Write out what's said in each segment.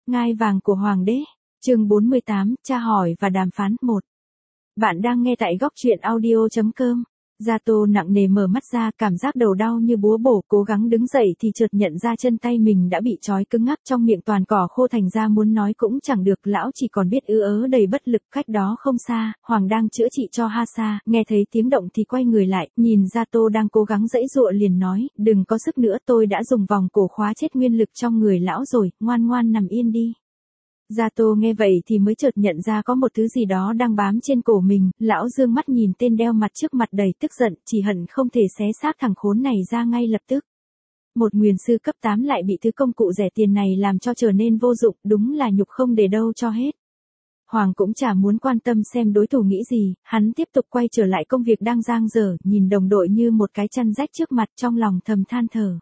Ngai vàng của Hoàng đế. Chương 48, tra hỏi và đàm phán 1. Bạn đang nghe tại góc truyện audio.com. Zato nặng nề mở mắt ra, cảm giác đầu đau như búa bổ, cố gắng đứng dậy thì chợt nhận ra chân tay mình đã bị trói cứng ngắc, trong miệng toàn cỏ khô, thành ra muốn nói cũng chẳng được, lão chỉ còn biết ứ ớ đầy bất lực. Cách đó không xa, Hoàng đang chữa trị cho Hasa, nghe thấy tiếng động thì quay người lại, nhìn Zato đang cố gắng giãy giụa liền nói, đừng có sức nữa, tôi đã dùng vòng cổ khóa chết nguyên lực trong người lão rồi, ngoan ngoan nằm yên đi. Zato nghe vậy thì mới chợt nhận ra có một thứ gì đó đang bám trên cổ mình, lão dương mắt nhìn tên đeo mặt trước mặt đầy tức giận, chỉ hận không thể xé xác thằng khốn này ra ngay lập tức. Một nguyền sư cấp 8 lại bị thứ công cụ rẻ tiền này làm cho trở nên vô dụng, đúng là nhục không để đâu cho hết. Hoàng cũng chả muốn quan tâm xem đối thủ nghĩ gì, hắn tiếp tục quay trở lại công việc đang dang dở, nhìn đồng đội như một cái chăn rách trước mặt, trong lòng thầm than thở.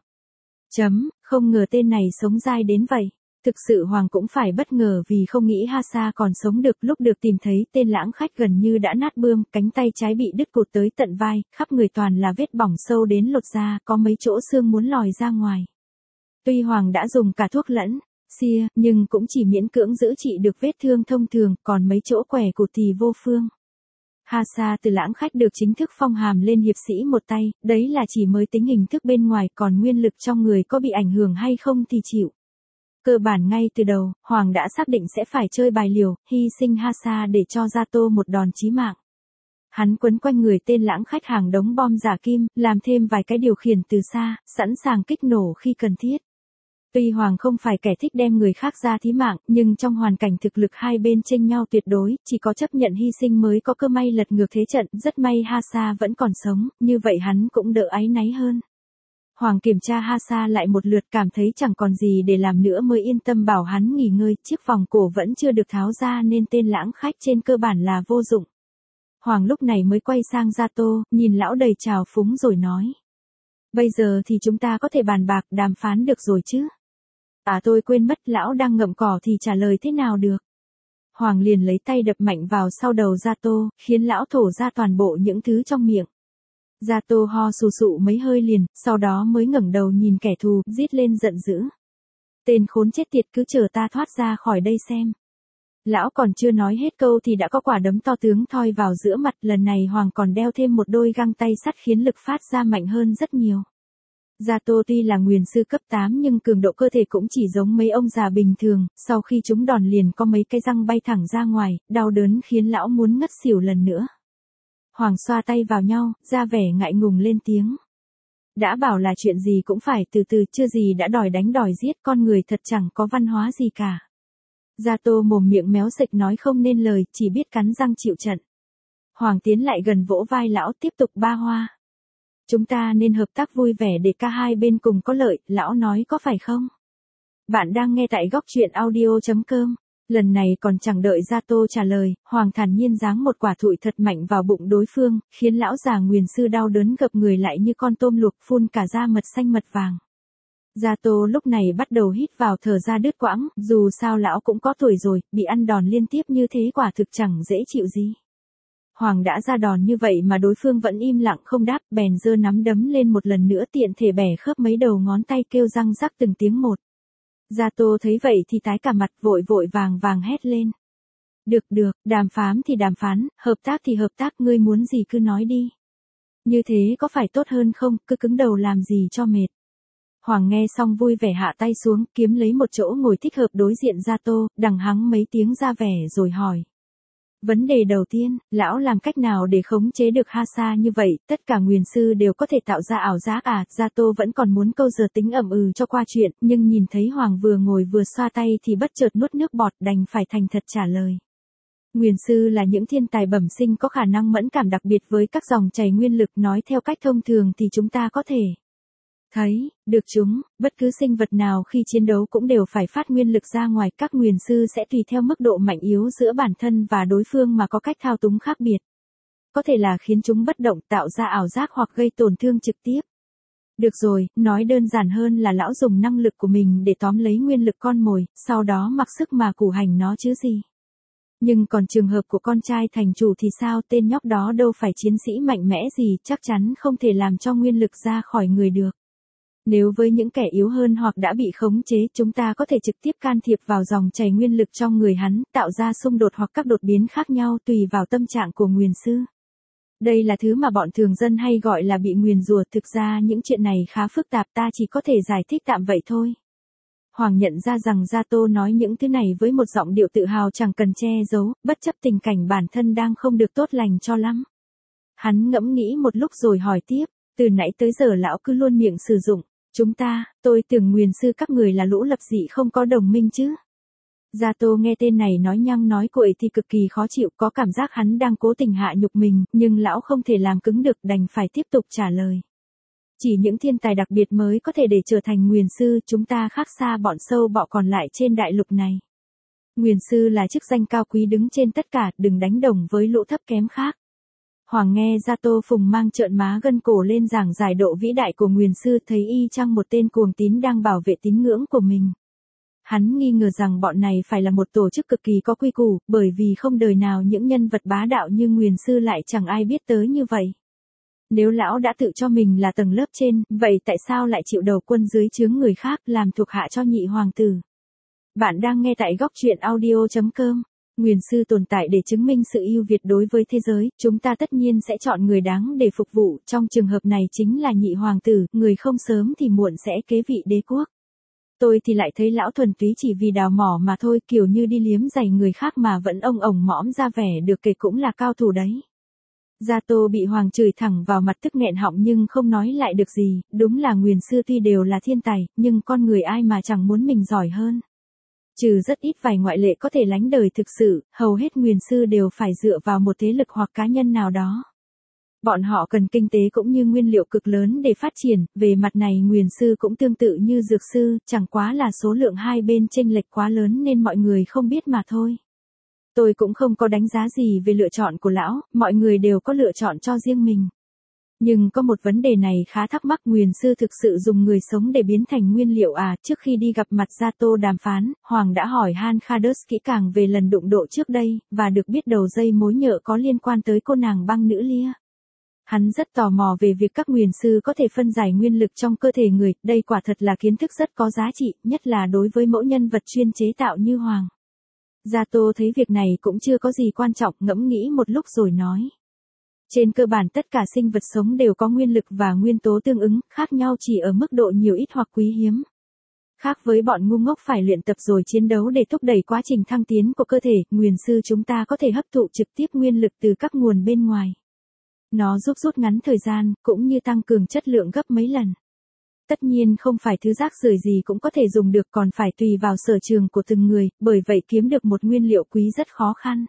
Không ngờ tên này sống dai đến vậy. Thực sự Hoàng cũng phải bất ngờ vì không nghĩ Hasa còn sống được. Lúc được tìm thấy, tên lãng khách gần như đã nát bươm, cánh tay trái bị đứt cụt tới tận vai, khắp người toàn là vết bỏng sâu đến lột da, có mấy chỗ xương muốn lòi ra ngoài. Tuy Hoàng đã dùng cả thuốc lẫn xia, nhưng cũng chỉ miễn cưỡng giữ trị được vết thương thông thường, còn mấy chỗ quẻ cụt thì vô phương. Hasa từ lãng khách được chính thức phong hàm lên hiệp sĩ một tay, đấy là chỉ mới tính hình thức bên ngoài, còn nguyên lực trong người có bị ảnh hưởng hay không thì chịu. Cơ bản ngay từ đầu, Hoàng đã xác định sẽ phải chơi bài liều, hy sinh Hasa để cho Zato một đòn chí mạng. Hắn quấn quanh người tên lãng khách hàng đống bom giả kim, làm thêm vài cái điều khiển từ xa, sẵn sàng kích nổ khi cần thiết. Tuy Hoàng không phải kẻ thích đem người khác ra thí mạng, nhưng trong hoàn cảnh thực lực hai bên chênh nhau tuyệt đối, chỉ có chấp nhận hy sinh mới có cơ may lật ngược thế trận. Rất may Hasa vẫn còn sống, như vậy hắn cũng đỡ áy náy hơn. Hoàng kiểm tra Hasa lại một lượt, cảm thấy chẳng còn gì để làm nữa mới yên tâm bảo hắn nghỉ ngơi. Chiếc vòng cổ vẫn chưa được tháo ra nên tên lãng khách trên cơ bản là vô dụng. Hoàng lúc này mới quay sang Zato, nhìn lão đầy trào phúng rồi nói. Bây giờ thì chúng ta có thể bàn bạc, đàm phán được rồi chứ? Tôi quên mất, lão đang ngậm cỏ thì trả lời thế nào được? Hoàng liền lấy tay đập mạnh vào sau đầu Zato, khiến lão thổ ra toàn bộ những thứ trong miệng. Zato ho sù sụ mấy hơi liền, sau đó mới ngẩng đầu nhìn kẻ thù, rít lên giận dữ. Tên khốn chết tiệt, cứ chờ ta thoát ra khỏi đây xem. Lão còn chưa nói hết câu thì đã có quả đấm to tướng thoi vào giữa mặt, lần này Hoàng còn đeo thêm một đôi găng tay sắt khiến lực phát ra mạnh hơn rất nhiều. Zato tuy là nguyền sư cấp 8 nhưng cường độ cơ thể cũng chỉ giống mấy ông già bình thường, sau khi trúng đòn liền có mấy cái răng bay thẳng ra ngoài, đau đớn khiến lão muốn ngất xỉu lần nữa. Hoàng xoa tay vào nhau, ra vẻ ngại ngùng lên tiếng. Đã bảo là chuyện gì cũng phải từ từ, chưa gì đã đòi đánh đòi giết, con người thật chẳng có văn hóa gì cả. Zato mồm miệng méo sệch nói không nên lời, chỉ biết cắn răng chịu trận. Hoàng tiến lại gần vỗ vai lão, tiếp tục ba hoa. Chúng ta nên hợp tác vui vẻ để cả hai bên cùng có lợi, lão nói có phải không? Bạn đang nghe tại góc truyện audio.com. Lần này còn chẳng đợi Zato trả lời, Hoàng thản nhiên giáng một quả thụi thật mạnh vào bụng đối phương, khiến lão già nguyền sư đau đớn gập người lại như con tôm luộc, phun cả ra mật xanh mật vàng. Zato lúc này bắt đầu hít vào thở ra đứt quãng, dù sao lão cũng có tuổi rồi, bị ăn đòn liên tiếp như thế quả thực chẳng dễ chịu gì. Hoàng đã ra đòn như vậy mà đối phương vẫn im lặng không đáp, bèn giơ nắm đấm lên một lần nữa, tiện thể bẻ khớp mấy đầu ngón tay, kêu răng rắc từng tiếng một. Zato thấy vậy thì tái cả mặt, vội vàng hét lên. Được, đàm phán thì đàm phán, hợp tác thì hợp tác, ngươi muốn gì cứ nói đi. Như thế có phải tốt hơn không, cứ cứng đầu làm gì cho mệt. Hoàng nghe xong vui vẻ hạ tay xuống, kiếm lấy một chỗ ngồi thích hợp đối diện Zato, đằng hắng mấy tiếng ra vẻ rồi hỏi. Vấn đề đầu tiên, lão làm cách nào để khống chế được Hasa như vậy, tất cả nguyền sư đều có thể tạo ra ảo giác à? Zato vẫn còn muốn câu giờ tính cho qua chuyện, nhưng nhìn thấy Hoàng vừa ngồi vừa xoa tay thì bất chợt nuốt nước bọt, đành phải thành thật trả lời. Nguyền sư là những thiên tài bẩm sinh có khả năng mẫn cảm đặc biệt với các dòng chảy nguyên lực, nói theo cách thông thường thì chúng ta có thể thấy được chúng, bất cứ sinh vật nào khi chiến đấu cũng đều phải phát nguyên lực ra ngoài, các nguyền sư sẽ tùy theo mức độ mạnh yếu giữa bản thân và đối phương mà có cách thao túng khác biệt. Có thể là khiến chúng bất động, tạo ra ảo giác hoặc gây tổn thương trực tiếp. Được rồi, nói đơn giản hơn là lão dùng năng lực của mình để tóm lấy nguyên lực con mồi, sau đó mặc sức mà củ hành nó chứ gì. Nhưng còn trường hợp của con trai thành chủ thì sao, tên nhóc đó đâu phải chiến sĩ mạnh mẽ gì, chắc chắn không thể làm cho nguyên lực ra khỏi người được. Nếu với những kẻ yếu hơn hoặc đã bị khống chế, chúng ta có thể trực tiếp can thiệp vào dòng chảy nguyên lực trong người hắn, tạo ra xung đột hoặc các đột biến khác nhau tùy vào tâm trạng của nguyền sư. Đây là thứ mà bọn thường dân hay gọi là bị nguyền rủa, thực ra những chuyện này khá phức tạp, ta chỉ có thể giải thích tạm vậy thôi. Hoàng nhận ra rằng Zato nói những thứ này với một giọng điệu tự hào chẳng cần che giấu, bất chấp tình cảnh bản thân đang không được tốt lành cho lắm. Hắn ngẫm nghĩ một lúc rồi hỏi tiếp, từ nãy tới giờ lão cứ luôn miệng sử dụng, tôi tưởng nguyền sư các người là lũ lập dị không có đồng minh chứ. Zato nghe tên này nói nhăng nói cuội thì cực kỳ khó chịu, có cảm giác hắn đang cố tình hạ nhục mình, nhưng lão không thể làm cứng được, đành phải tiếp tục trả lời. Chỉ những thiên tài đặc biệt mới có thể để trở thành nguyền sư, chúng ta khác xa bọn sâu bọ còn lại trên đại lục này. Nguyền sư là chức danh cao quý đứng trên tất cả, đừng đánh đồng với lũ thấp kém khác. Hoàng nghe Zato phùng mang trợn má gân cổ lên giảng giải độ vĩ đại của nguyền sư, thấy y chang một tên cuồng tín đang bảo vệ tín ngưỡng của mình. Hắn nghi ngờ rằng bọn này phải là một tổ chức cực kỳ có quy củ, bởi vì không đời nào những nhân vật bá đạo như nguyền sư lại chẳng ai biết tới như vậy. Nếu lão đã tự cho mình là tầng lớp trên, vậy tại sao lại chịu đầu quân dưới trướng người khác, làm thuộc hạ cho nhị hoàng tử? Bạn đang nghe tại góc truyện audio.com. Nguyền sư tồn tại để chứng minh sự ưu việt đối với thế giới, chúng ta tất nhiên sẽ chọn người đáng để phục vụ, trong trường hợp này chính là nhị hoàng tử, người không sớm thì muộn sẽ kế vị đế quốc. Tôi thì lại thấy lão thuần túy chỉ vì đào mỏ mà thôi, kiểu như đi liếm giày người khác mà vẫn ông ổng mõm ra vẻ được kể cũng là cao thủ đấy. Zato bị Hoàng chửi thẳng vào mặt tức nghẹn họng nhưng không nói lại được gì, đúng là nguyền sư tuy đều là thiên tài, nhưng con người ai mà chẳng muốn mình giỏi hơn. Trừ rất ít vài ngoại lệ có thể lánh đời thực sự, hầu hết nguyền sư đều phải dựa vào một thế lực hoặc cá nhân nào đó. Bọn họ cần kinh tế cũng như nguyên liệu cực lớn để phát triển, về mặt này nguyền sư cũng tương tự như dược sư, chẳng quá là số lượng hai bên chênh lệch quá lớn nên mọi người không biết mà thôi. Tôi cũng không có đánh giá gì về lựa chọn của lão, mọi người đều có lựa chọn cho riêng mình. Nhưng có một vấn đề này khá thắc mắc, nguyền sư thực sự dùng người sống để biến thành nguyên liệu à? Trước khi đi gặp mặt Zato đàm phán, Hoàng đã hỏi Han Khados kỹ càng về lần đụng độ trước đây, và được biết đầu dây mối nhợ có liên quan tới cô nàng băng nữ Lia. Hắn rất tò mò về việc các nguyền sư có thể phân giải nguyên lực trong cơ thể người, đây quả thật là kiến thức rất có giá trị, nhất là đối với mẫu nhân vật chuyên chế tạo như Hoàng. Zato thấy việc này cũng chưa có gì quan trọng, ngẫm nghĩ một lúc rồi nói. Trên cơ bản tất cả sinh vật sống đều có nguyên lực và nguyên tố tương ứng, khác nhau chỉ ở mức độ nhiều ít hoặc quý hiếm. Khác với bọn ngu ngốc phải luyện tập rồi chiến đấu để thúc đẩy quá trình thăng tiến của cơ thể, nguyền sư chúng ta có thể hấp thụ trực tiếp nguyên lực từ các nguồn bên ngoài. Nó giúp rút ngắn thời gian, cũng như tăng cường chất lượng gấp mấy lần. Tất nhiên không phải thứ rác rưởi gì cũng có thể dùng được, còn phải tùy vào sở trường của từng người, bởi vậy kiếm được một nguyên liệu quý rất khó khăn.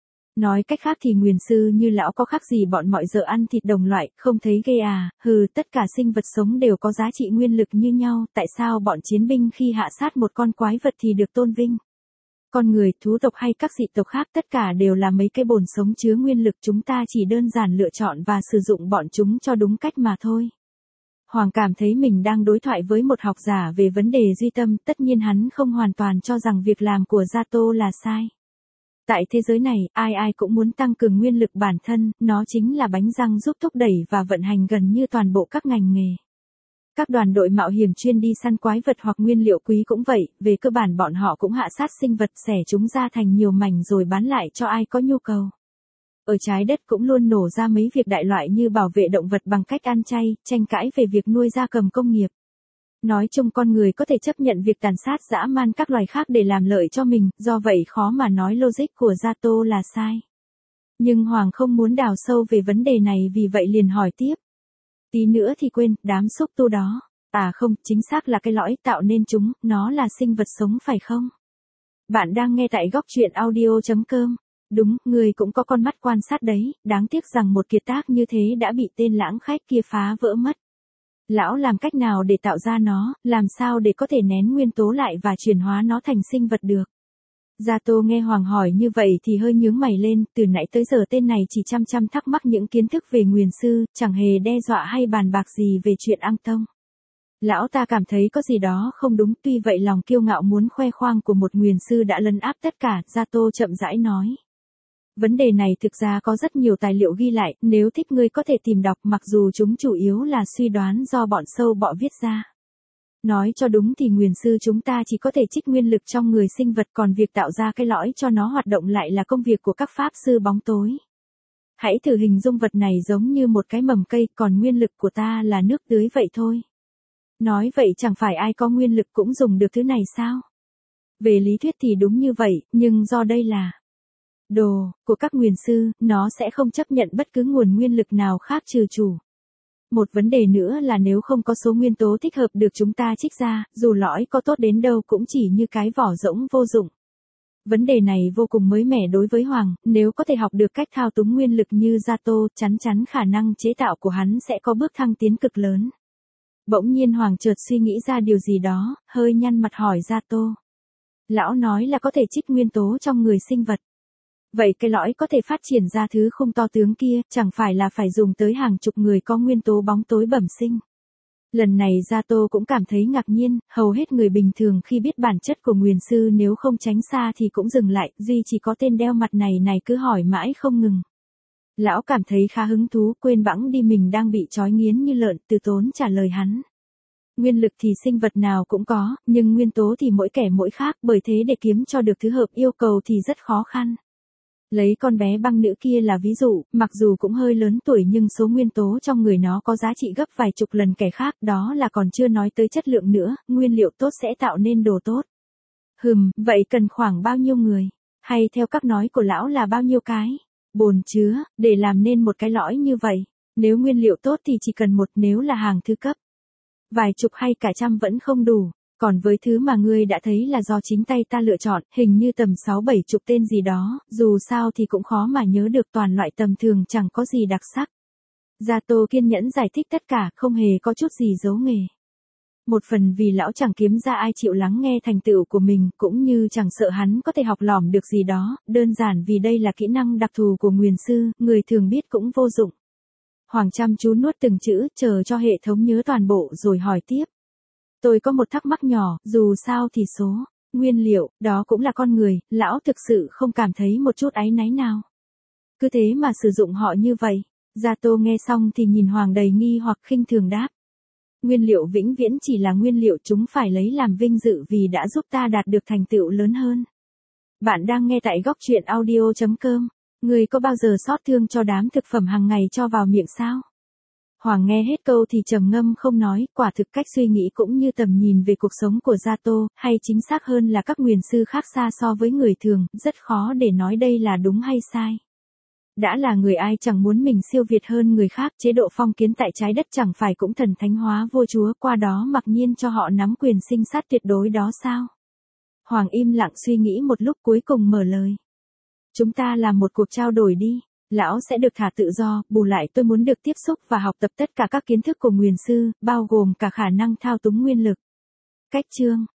Nói cách khác thì nguyền sư như lão có khác gì bọn mọi giờ ăn thịt đồng loại, không thấy ghê à? Tất cả sinh vật sống đều có giá trị nguyên lực như nhau, tại sao bọn chiến binh khi hạ sát một con quái vật thì được tôn vinh? Con người, thú tộc hay các dị tộc khác tất cả đều là mấy cái bồn sống chứa nguyên lực, chúng ta chỉ đơn giản lựa chọn và sử dụng bọn chúng cho đúng cách mà thôi. Hoàng cảm thấy mình đang đối thoại với một học giả về vấn đề duy tâm, tất nhiên hắn không hoàn toàn cho rằng việc làm của Zato là sai. Tại thế giới này, ai cũng muốn tăng cường nguyên lực bản thân, nó chính là bánh răng giúp thúc đẩy và vận hành gần như toàn bộ các ngành nghề. Các đoàn đội mạo hiểm chuyên đi săn quái vật hoặc nguyên liệu quý cũng vậy, về cơ bản bọn họ cũng hạ sát sinh vật, xẻ chúng ra thành nhiều mảnh rồi bán lại cho ai có nhu cầu. Ở trái đất cũng luôn nổ ra mấy việc đại loại như bảo vệ động vật bằng cách ăn chay, tranh cãi về việc nuôi gia cầm công nghiệp. Nói chung con người có thể chấp nhận việc tàn sát dã man các loài khác để làm lợi cho mình, do vậy khó mà nói logic của Zato là sai. Nhưng Hoàng không muốn đào sâu về vấn đề này vì vậy liền hỏi tiếp. Tí nữa thì quên, đám xúc tu đó. À không, chính xác là cái lõi tạo nên chúng, nó là sinh vật sống phải không? Bạn đang nghe tại góc truyện audio.com. Đúng, người cũng có con mắt quan sát đấy, đáng tiếc rằng một kiệt tác như thế đã bị tên lãng khách kia phá vỡ mất. Lão làm cách nào để tạo ra nó, làm sao để có thể nén nguyên tố lại và chuyển hóa nó thành sinh vật được? Zato nghe Hoàng hỏi như vậy thì hơi nhướng mày lên, từ nãy tới giờ tên này chỉ chăm thắc mắc những kiến thức về nguyền sư, chẳng hề đe dọa hay bàn bạc gì về chuyện Ang Tông. Lão ta cảm thấy có gì đó không đúng, tuy vậy lòng kiêu ngạo muốn khoe khoang của một nguyền sư đã lấn áp tất cả, Zato chậm rãi nói. Vấn đề này thực ra có rất nhiều tài liệu ghi lại, nếu thích ngươi có thể tìm đọc, mặc dù chúng chủ yếu là suy đoán do bọn sâu bọ viết ra. Nói cho đúng thì nguyền sư chúng ta chỉ có thể trích nguyên lực trong người sinh vật, còn việc tạo ra cái lõi cho nó hoạt động lại là công việc của các pháp sư bóng tối. Hãy thử hình dung vật này giống như một cái mầm cây, còn nguyên lực của ta là nước tưới vậy thôi. Nói vậy chẳng phải ai có nguyên lực cũng dùng được thứ này sao? Về lý thuyết thì đúng như vậy, nhưng do đây là đồ của các nguyền sư, nó sẽ không chấp nhận bất cứ nguồn nguyên lực nào khác trừ chủ. Một vấn đề nữa là nếu không có số nguyên tố thích hợp được chúng ta trích ra, dù lõi có tốt đến đâu cũng chỉ như cái vỏ rỗng vô dụng. Vấn đề này vô cùng mới mẻ đối với Hoàng, nếu có thể học được cách thao túng nguyên lực như Zato, chắn chắn khả năng chế tạo của hắn sẽ có bước thăng tiến cực lớn. Bỗng nhiên Hoàng chợt suy nghĩ ra điều gì đó, hơi nhăn mặt hỏi Zato. Lão nói là có thể trích nguyên tố trong người sinh vật. Vậy cái lõi có thể phát triển ra thứ không to tướng kia, chẳng phải là phải dùng tới hàng chục người có nguyên tố bóng tối bẩm sinh. Lần này Zato cũng cảm thấy ngạc nhiên, hầu hết người bình thường khi biết bản chất của nguyền sư nếu không tránh xa thì cũng dừng lại, duy chỉ có tên đeo mặt này cứ hỏi mãi không ngừng. Lão cảm thấy khá hứng thú, quên bẵng đi mình đang bị trói nghiến như lợn, từ tốn trả lời hắn. Nguyên lực thì sinh vật nào cũng có, nhưng nguyên tố thì mỗi kẻ mỗi khác, bởi thế để kiếm cho được thứ hợp yêu cầu thì rất khó khăn. Lấy con bé băng nữ kia là ví dụ, mặc dù cũng hơi lớn tuổi nhưng số nguyên tố trong người nó có giá trị gấp vài chục lần kẻ khác, đó là còn chưa nói tới chất lượng nữa, nguyên liệu tốt sẽ tạo nên đồ tốt. Vậy cần khoảng bao nhiêu người? Hay theo các nói của lão là bao nhiêu cái? Bồn chứa, để làm nên một cái lõi như vậy. Nếu nguyên liệu tốt thì chỉ cần một, nếu là hàng thứ cấp. Vài chục hay cả trăm vẫn không đủ. Còn với thứ mà ngươi đã thấy là do chính tay ta lựa chọn, hình như tầm 6-7 chục tên gì đó, dù sao thì cũng khó mà nhớ được, toàn loại tầm thường chẳng có gì đặc sắc. Zato kiên nhẫn giải thích tất cả, không hề có chút gì giấu nghề. Một phần vì lão chẳng kiếm ra ai chịu lắng nghe thành tựu của mình, cũng như chẳng sợ hắn có thể học lỏm được gì đó, đơn giản vì đây là kỹ năng đặc thù của nguyền sư, người thường biết cũng vô dụng. Hoàng chăm chú nuốt từng chữ, chờ cho hệ thống nhớ toàn bộ rồi hỏi tiếp. Tôi có một thắc mắc nhỏ, dù sao thì số nguyên liệu, đó cũng là con người, lão thực sự không cảm thấy một chút áy náy nào. Cứ thế mà sử dụng họ như vậy. Zato nghe xong thì nhìn Hoàng đầy nghi hoặc khinh thường đáp. Nguyên liệu vĩnh viễn chỉ là nguyên liệu, chúng phải lấy làm vinh dự vì đã giúp ta đạt được thành tựu lớn hơn. Bạn đang nghe tại góc truyện audio.com. Người có bao giờ xót thương cho đám thực phẩm hàng ngày cho vào miệng sao? Hoàng nghe hết câu thì trầm ngâm không nói, quả thực cách suy nghĩ cũng như tầm nhìn về cuộc sống của Zato, hay chính xác hơn là các nguyền sư khác xa so với người thường, rất khó để nói đây là đúng hay sai. Đã là người ai chẳng muốn mình siêu việt hơn người khác, chế độ phong kiến tại trái đất chẳng phải cũng thần thánh hóa vua chúa, qua đó mặc nhiên cho họ nắm quyền sinh sát tuyệt đối đó sao? Hoàng im lặng suy nghĩ một lúc cuối cùng mở lời. Chúng ta làm một cuộc trao đổi đi. Lão sẽ được thả tự do, bù lại tôi muốn được tiếp xúc và học tập tất cả các kiến thức của nguyền sư, bao gồm cả khả năng thao túng nguyên lực. Cách chương